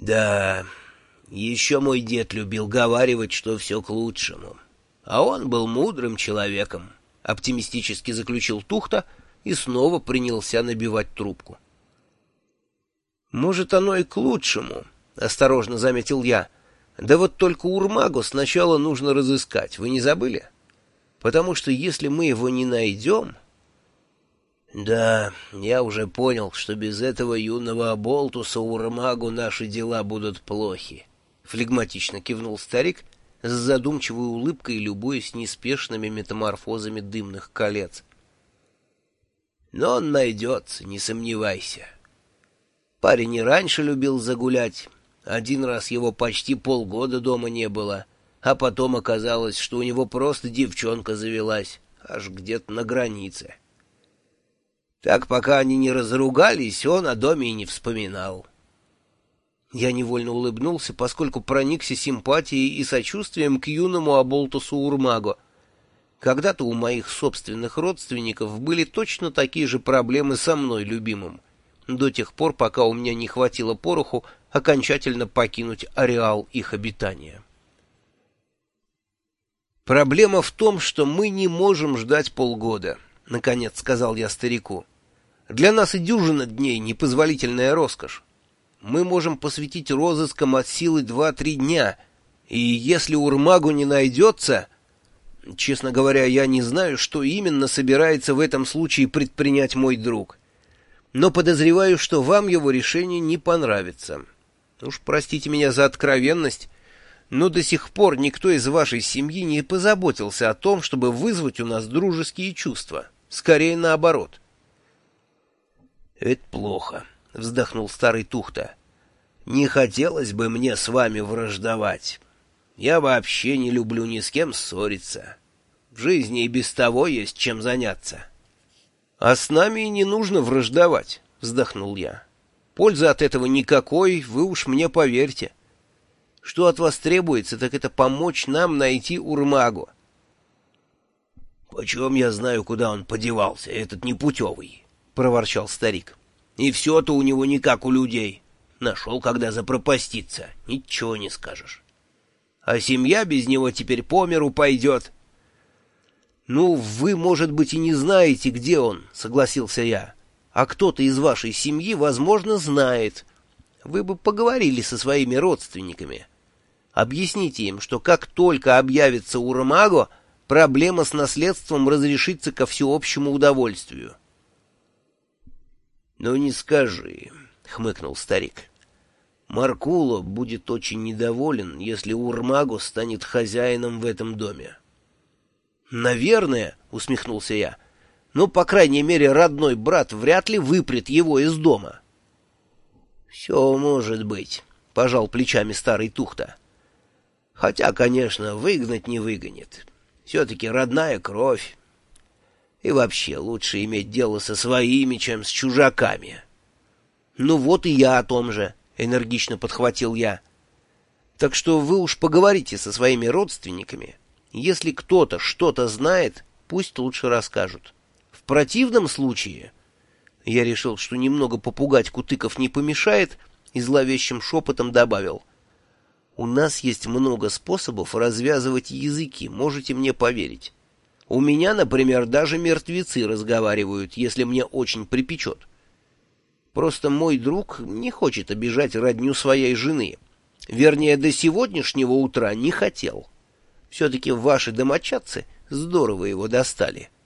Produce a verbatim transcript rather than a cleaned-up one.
Да, еще мой дед любил говаривать, что все к лучшему. А он был мудрым человеком, — оптимистически заключил Тухта и снова принялся набивать трубку. «Может, оно и к лучшему», — осторожно заметил я. «Да вот только Урмагу сначала нужно разыскать, вы не забыли? Потому что если мы его не найдем...» «Да, я уже понял, что без этого юного оболтуса Урмагу наши дела будут плохи», — флегматично кивнул старик, с задумчивой улыбкой любуясь неспешными метаморфозами дымных колец. «Но он найдется, не сомневайся. Парень и раньше любил загулять. Один раз его почти полгода дома не было, а потом оказалось, что у него просто девчонка завелась, аж где-то на границе. Так, пока они не разругались, он о доме и не вспоминал». Я невольно улыбнулся, поскольку проникся симпатией и сочувствием к юному оболтусу Урмагу. Когда-то у моих собственных родственников были точно такие же проблемы со мной, любимым, до тех пор, пока у меня не хватило пороху окончательно покинуть ареал их обитания. «Проблема в том, что мы не можем ждать полгода», — наконец сказал я старику. «Для нас и дюжина дней — непозволительная роскошь. Мы можем посвятить розыскам от силы два-три дня, и если Урмагу не найдется... Честно говоря, я не знаю, что именно собирается в этом случае предпринять мой друг. Но подозреваю, что вам его решение не понравится. Уж простите меня за откровенность, но до сих пор никто из вашей семьи не позаботился о том, чтобы вызвать у нас дружеские чувства. Скорее наоборот». «Это плохо», — вздохнул старый Тухта. «Не хотелось бы мне с вами враждовать. Я вообще не люблю ни с кем ссориться. В жизни и без того есть чем заняться». «А с нами и не нужно враждовать», — вздохнул я. «Пользы от этого никакой, вы уж мне поверьте. Что от вас требуется, так это помочь нам найти Урмагу». «Почем я знаю, куда он подевался, этот непутевый?» — проворчал старик. «И все-то у него не как у людей. Нашел, когда запропаститься, ничего не скажешь. А семья без него теперь по миру пойдет». «Ну, вы, может быть, и не знаете, где он», — согласился я. «А кто-то из вашей семьи, возможно, знает. Вы бы поговорили со своими родственниками. Объясните им, что как только объявится Урмаго, проблема с наследством разрешится ко всеобщему удовольствию». «Ну не скажи», — хмыкнул старик. «Маркуло будет очень недоволен, если Урмагу станет хозяином в этом доме». «Наверное», — усмехнулся я, — «но, по крайней мере, родной брат вряд ли выпрет его из дома». «Все может быть», — пожал плечами старый Тухта. «Хотя, конечно, выгнать не выгонит. Все-таки родная кровь. И вообще лучше иметь дело со своими, чем с чужаками». «Ну вот и я о том же», — энергично подхватил я. «Так что вы уж поговорите со своими родственниками. Если кто-то что-то знает, пусть лучше расскажут. В противном случае...» Я решил, что немного попугать Кутыков не помешает, и зловещим шепотом добавил: «У нас есть много способов развязывать языки, можете мне поверить. У меня, например, даже мертвецы разговаривают, если мне очень припечет. Просто мой друг не хочет обижать родню своей жены. Вернее, до сегодняшнего утра не хотел. Все-таки ваши домочадцы здорово его достали».